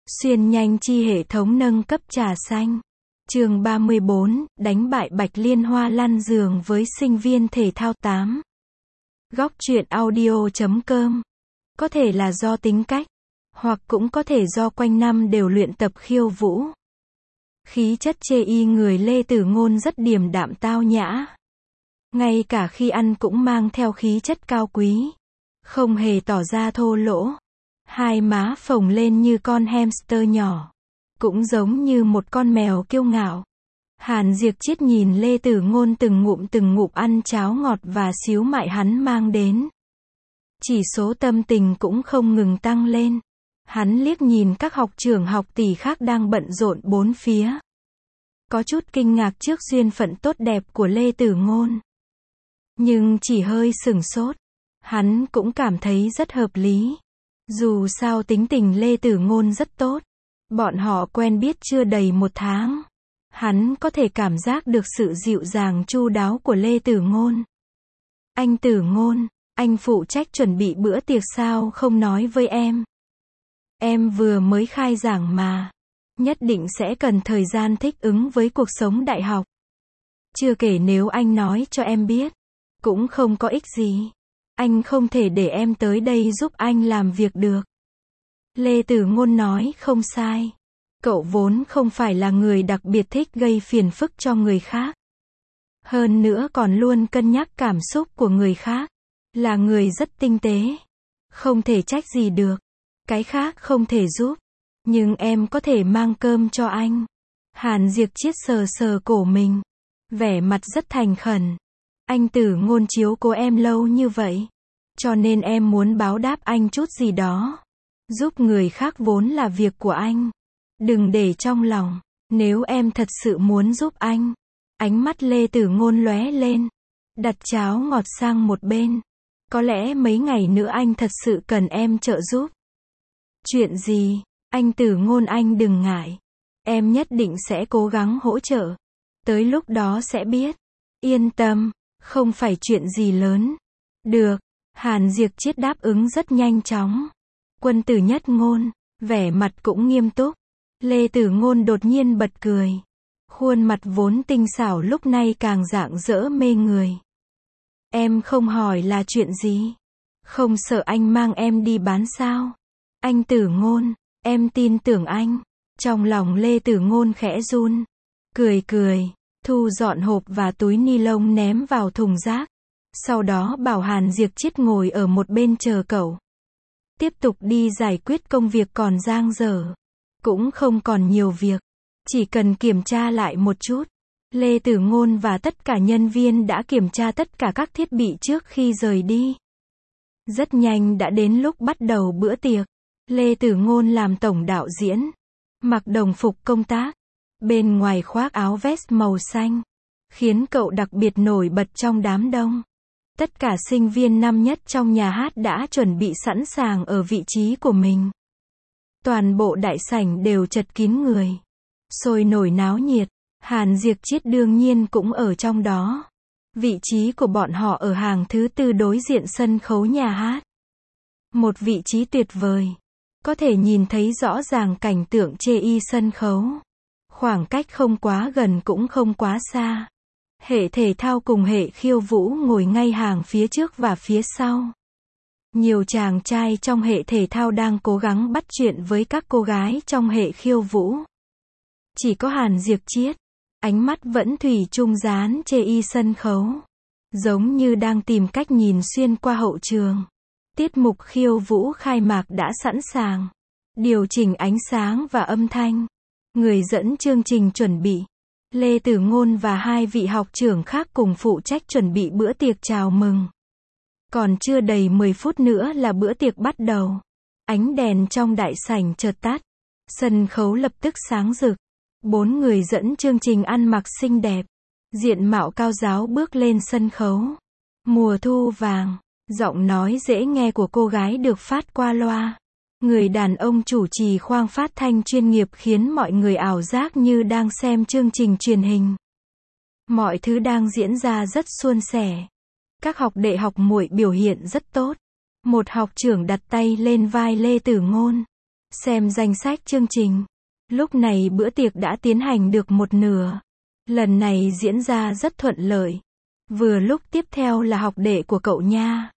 Xuyên nhanh chi hệ thống nâng cấp trà xanh. Chương 34, đánh bại Bạch Liên Hoa lăn giường với sinh viên thể thao 8. Góc truyện audio.com. Có thể là do tính cách, hoặc cũng có thể do quanh năm đều luyện tập khiêu vũ. Khí chất chê y người Lê Tử Ngôn rất điềm đạm tao nhã. Ngay cả khi ăn cũng mang theo khí chất cao quý. Không hề tỏ ra thô lỗ. Hai má phồng lên như con hamster nhỏ. Cũng giống như một con mèo kiêu ngạo. Hàn Diệp Chiết nhìn Lê Tử Ngôn từng ngụm ăn cháo ngọt và xíu mại hắn mang đến. Chỉ số tâm tình cũng không ngừng tăng lên. Hắn liếc nhìn các học trưởng học tỷ khác đang bận rộn bốn phía. Có chút kinh ngạc trước duyên phận tốt đẹp của Lê Tử Ngôn. Nhưng chỉ hơi sửng sốt. Hắn cũng cảm thấy rất hợp lý. Dù sao tính tình Lê Tử Ngôn rất tốt. Bọn họ quen biết chưa đầy một tháng. Hắn có thể cảm giác được sự dịu dàng chu đáo của Lê Tử Ngôn. Anh Tử Ngôn, anh phụ trách chuẩn bị bữa tiệc sao không nói với em? Em vừa mới khai giảng mà. Nhất định sẽ cần thời gian thích ứng với cuộc sống đại học. Chưa kể nếu anh nói cho em biết, cũng không có ích gì. Anh không thể để em tới đây giúp anh làm việc được. Lê Tử Ngôn nói không sai. Cậu vốn không phải là người đặc biệt thích gây phiền phức cho người khác. Hơn nữa còn luôn cân nhắc cảm xúc của người khác. Là người rất tinh tế. Không thể trách gì được. Cái khác không thể giúp. Nhưng em có thể mang cơm cho anh. Hàn Diệp Chiết sờ sờ cổ mình. Vẻ mặt rất thành khẩn. Anh Tử Ngôn chiếu cố em lâu như vậy. Cho nên em muốn báo đáp anh chút gì đó. Giúp người khác vốn là việc của anh. Đừng để trong lòng. Nếu em thật sự muốn giúp anh. Ánh mắt Lê Tử Ngôn lóe lên. Đặt cháo ngọt sang một bên. Có lẽ mấy ngày nữa anh thật sự cần em trợ giúp. Chuyện gì? Anh Tử Ngôn anh đừng ngại. Em nhất định sẽ cố gắng hỗ trợ. Tới lúc đó sẽ biết. Yên tâm, không phải chuyện gì lớn. Được. Hàn Diệp Chiết đáp ứng rất nhanh chóng. Quân tử nhất ngôn, vẻ mặt cũng nghiêm túc. Lê Tử Ngôn đột nhiên bật cười. Khuôn mặt vốn tinh xảo lúc này càng rạng rỡ mê người. Em không hỏi là chuyện gì? Không sợ anh mang em đi bán sao? Anh Tử Ngôn, em tin tưởng anh. Trong lòng Lê Tử Ngôn khẽ run. Cười, thu dọn hộp và túi ni lông ném vào thùng rác. Sau đó bảo Hàn Diệp Chiết ngồi ở một bên chờ cậu. Tiếp tục đi giải quyết công việc còn dang dở. Cũng không còn nhiều việc. Chỉ cần kiểm tra lại một chút. Lê Tử Ngôn và tất cả nhân viên đã kiểm tra tất cả các thiết bị trước khi rời đi. Rất nhanh đã đến lúc bắt đầu bữa tiệc. Lê Tử Ngôn làm tổng đạo diễn. Mặc đồng phục công tác. Bên ngoài khoác áo vest màu xanh. Khiến cậu đặc biệt nổi bật trong đám đông. Tất cả sinh viên năm nhất trong nhà hát đã chuẩn bị sẵn sàng ở vị trí của mình. Toàn bộ đại sảnh đều chật kín người. Sôi nổi náo nhiệt. Hàn Diệp Chiết đương nhiên cũng ở trong đó. Vị trí của bọn họ ở hàng thứ tư đối diện sân khấu nhà hát. Một vị trí tuyệt vời. Có thể nhìn thấy rõ ràng cảnh tượng chê y sân khấu. Khoảng cách không quá gần cũng không quá xa. Hệ thể thao cùng hệ khiêu vũ ngồi ngay hàng phía trước và phía sau. Nhiều chàng trai trong hệ thể thao đang cố gắng bắt chuyện với các cô gái trong hệ khiêu vũ. Chỉ có Hàn Diệp Chiết, ánh mắt vẫn thủy chung dán chê y sân khấu. Giống như đang tìm cách nhìn xuyên qua hậu trường. Tiết mục khiêu vũ khai mạc đã sẵn sàng. Điều chỉnh ánh sáng và âm thanh. Người dẫn chương trình chuẩn bị. Lê Tử Ngôn và hai vị học trưởng khác cùng phụ trách chuẩn bị bữa tiệc chào mừng. Còn chưa đầy 10 phút nữa là bữa tiệc bắt đầu. Ánh đèn trong đại sảnh chợt tắt. Sân khấu lập tức sáng rực. 4 người dẫn chương trình ăn mặc xinh đẹp. Diện mạo cao ráo bước lên sân khấu. Mùa thu vàng. Giọng nói dễ nghe của cô gái được phát qua loa. Người đàn ông chủ trì khoang phát thanh chuyên nghiệp khiến mọi người ảo giác như đang xem chương trình truyền hình. Mọi thứ đang diễn ra rất suôn sẻ. Các học đệ học muội biểu hiện rất tốt. Một học trưởng đặt tay lên vai Lê Tử Ngôn. xem danh sách chương trình. Lúc này bữa tiệc đã tiến hành được một nửa. Lần này diễn ra rất thuận lợi. Vừa lúc tiếp theo là học đệ của cậu nha.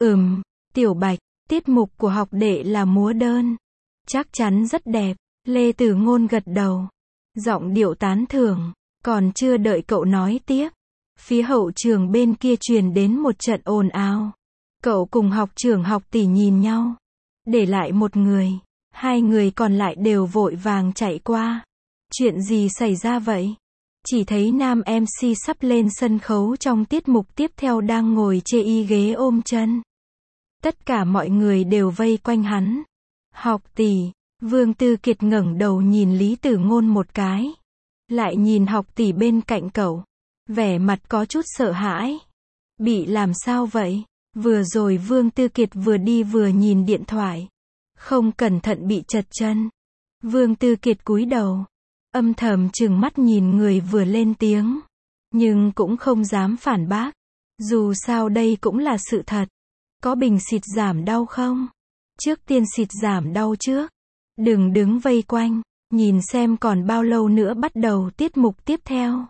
Tiểu Bạch, tiết mục của học đệ là múa đơn. Chắc chắn rất đẹp. Lê Tử Ngôn gật đầu. Giọng điệu tán thưởng. Còn chưa đợi cậu nói tiếp. Phía hậu trường bên kia truyền đến một trận ồn ào. Cậu cùng học trưởng học tỷ nhìn nhau. Để lại một người. Hai người còn lại đều vội vàng chạy qua. Chuyện gì xảy ra vậy? Chỉ thấy nam MC sắp lên sân khấu trong tiết mục tiếp theo đang ngồi chê y ghế ôm chân. Tất cả mọi người đều vây quanh hắn. Học tỷ, Vương Tư Kiệt ngẩng đầu nhìn Lý Tử Ngôn một cái. Lại nhìn học tỷ bên cạnh cậu. Vẻ mặt có chút sợ hãi. Bị làm sao vậy? Vừa rồi Vương Tư Kiệt vừa đi vừa nhìn điện thoại. Không cẩn thận bị trật chân. Vương Tư Kiệt cúi đầu. Âm thầm trừng mắt nhìn người vừa lên tiếng. Nhưng cũng không dám phản bác. Dù sao đây cũng là sự thật. Có bình xịt giảm đau không? Trước tiên xịt giảm đau trước. Đừng đứng vây quanh. Nhìn xem còn bao lâu nữa bắt đầu tiết mục tiếp theo.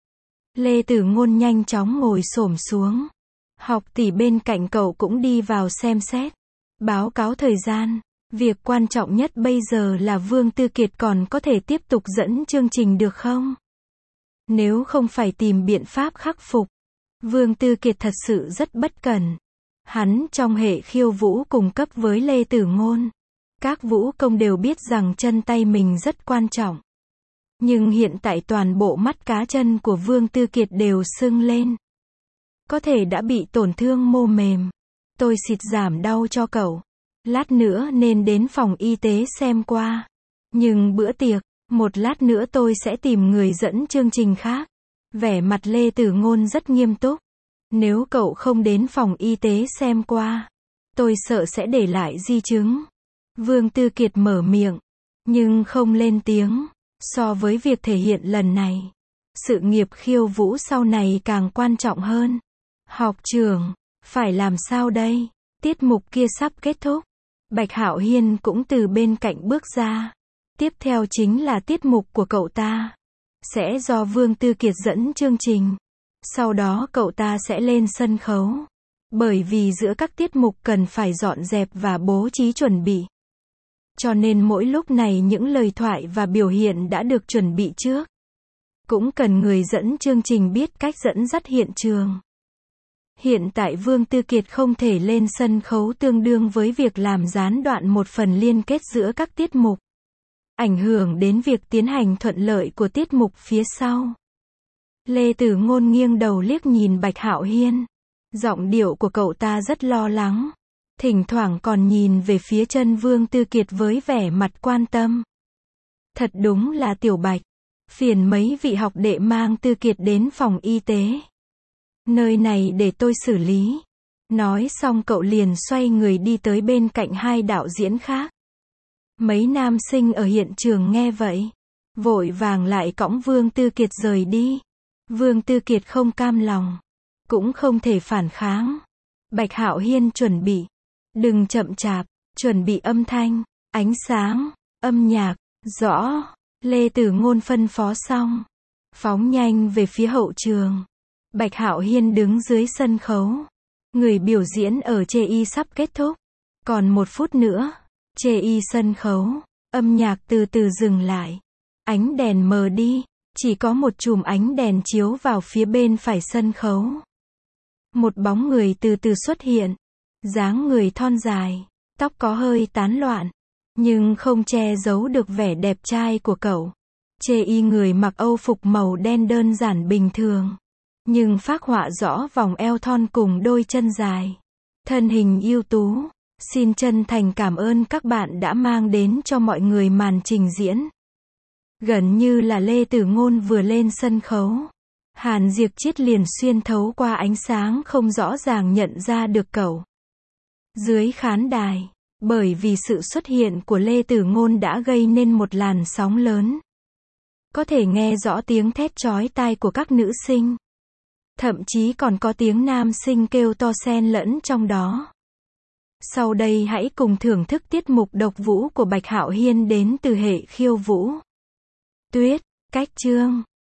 Lê Tử Ngôn nhanh chóng ngồi xổm xuống. Học tỷ bên cạnh cậu cũng đi vào xem xét. Báo cáo thời gian. Việc quan trọng nhất bây giờ là Vương Tư Kiệt còn có thể tiếp tục dẫn chương trình được không? Nếu không phải tìm biện pháp khắc phục. Vương Tư Kiệt thật sự rất bất cẩn. Hắn trong hệ khiêu vũ cùng cấp với Lê Tử Ngôn. Các vũ công đều biết rằng chân tay mình rất quan trọng. Nhưng hiện tại toàn bộ mắt cá chân của Vương Tư Kiệt đều sưng lên. Có thể đã bị tổn thương mô mềm. Tôi xịt giảm đau cho cậu. Lát nữa nên đến phòng y tế xem qua. Nhưng bữa tiệc, một lát nữa tôi sẽ tìm người dẫn chương trình khác. Vẻ mặt Lê Tử Ngôn rất nghiêm túc. Nếu cậu không đến phòng y tế xem qua, tôi sợ sẽ để lại di chứng. Vương Tư Kiệt mở miệng, nhưng không lên tiếng. So với việc thể hiện lần này, sự nghiệp khiêu vũ sau này càng quan trọng hơn. Học trưởng, phải làm sao đây? Tiết mục kia sắp kết thúc. Bạch Hạo Hiên cũng từ bên cạnh bước ra. Tiếp theo chính là tiết mục của cậu ta. Sẽ do Vương Tư Kiệt dẫn chương trình. Sau đó cậu ta sẽ lên sân khấu. Bởi vì giữa các tiết mục cần phải dọn dẹp và bố trí chuẩn bị. Cho nên mỗi lúc này những lời thoại và biểu hiện đã được chuẩn bị trước. Cũng cần người dẫn chương trình biết cách dẫn dắt hiện trường. Hiện tại Vương Tư Kiệt không thể lên sân khấu tương đương với việc làm gián đoạn một phần liên kết giữa các tiết mục. Ảnh hưởng đến việc tiến hành thuận lợi của tiết mục phía sau. Lê Tử Ngôn nghiêng đầu liếc nhìn Bạch Hạo Hiên. Giọng điệu của cậu ta rất lo lắng. Thỉnh thoảng còn nhìn về phía chân Vương Tư Kiệt với vẻ mặt quan tâm. Thật đúng là Tiểu Bạch. Phiền mấy vị học đệ mang Tư Kiệt đến phòng y tế. Nơi này để tôi xử lý. Nói xong cậu liền xoay người đi tới bên cạnh hai đạo diễn khác. Mấy nam sinh ở hiện trường nghe vậy. Vội vàng lại cõng Vương Tư Kiệt rời đi. Vương Tư Kiệt không cam lòng. Cũng không thể phản kháng. Bạch Hạo Hiên chuẩn bị. Đừng chậm chạp. Chuẩn bị âm thanh, ánh sáng, âm nhạc. Rõ. Lê Tử Ngôn phân phó xong. Phóng nhanh về phía hậu trường. Bạch Hạo Hiên đứng dưới sân khấu. Người biểu diễn ở chê y sắp kết thúc. Còn 1 phút nữa. Chê y sân khấu. Âm nhạc từ từ dừng lại. Ánh đèn mờ đi. Chỉ có một chùm ánh đèn chiếu vào phía bên phải sân khấu. Một bóng người từ từ xuất hiện. Dáng người thon dài. Tóc có hơi tán loạn. Nhưng không che giấu được vẻ đẹp trai của cậu. Chê y người mặc âu phục màu đen đơn giản bình thường. Nhưng phác họa rõ vòng eo thon cùng đôi chân dài. Thân hình ưu tú. Xin chân thành cảm ơn các bạn đã mang đến cho mọi người màn trình diễn. Gần như là Lê Tử Ngôn vừa lên sân khấu. Hàn Diệp Chiết liền xuyên thấu qua ánh sáng không rõ ràng nhận ra được cậu. Dưới khán đài, bởi vì sự xuất hiện của Lê Tử Ngôn đã gây nên một làn sóng lớn. Có thể nghe rõ tiếng thét chói tai của các nữ sinh. Thậm chí còn có tiếng nam sinh kêu to xen lẫn trong đó. Sau đây hãy cùng thưởng thức tiết mục độc vũ của Bạch Hạo Hiên đến từ hệ khiêu vũ. Tuyết, cách chương.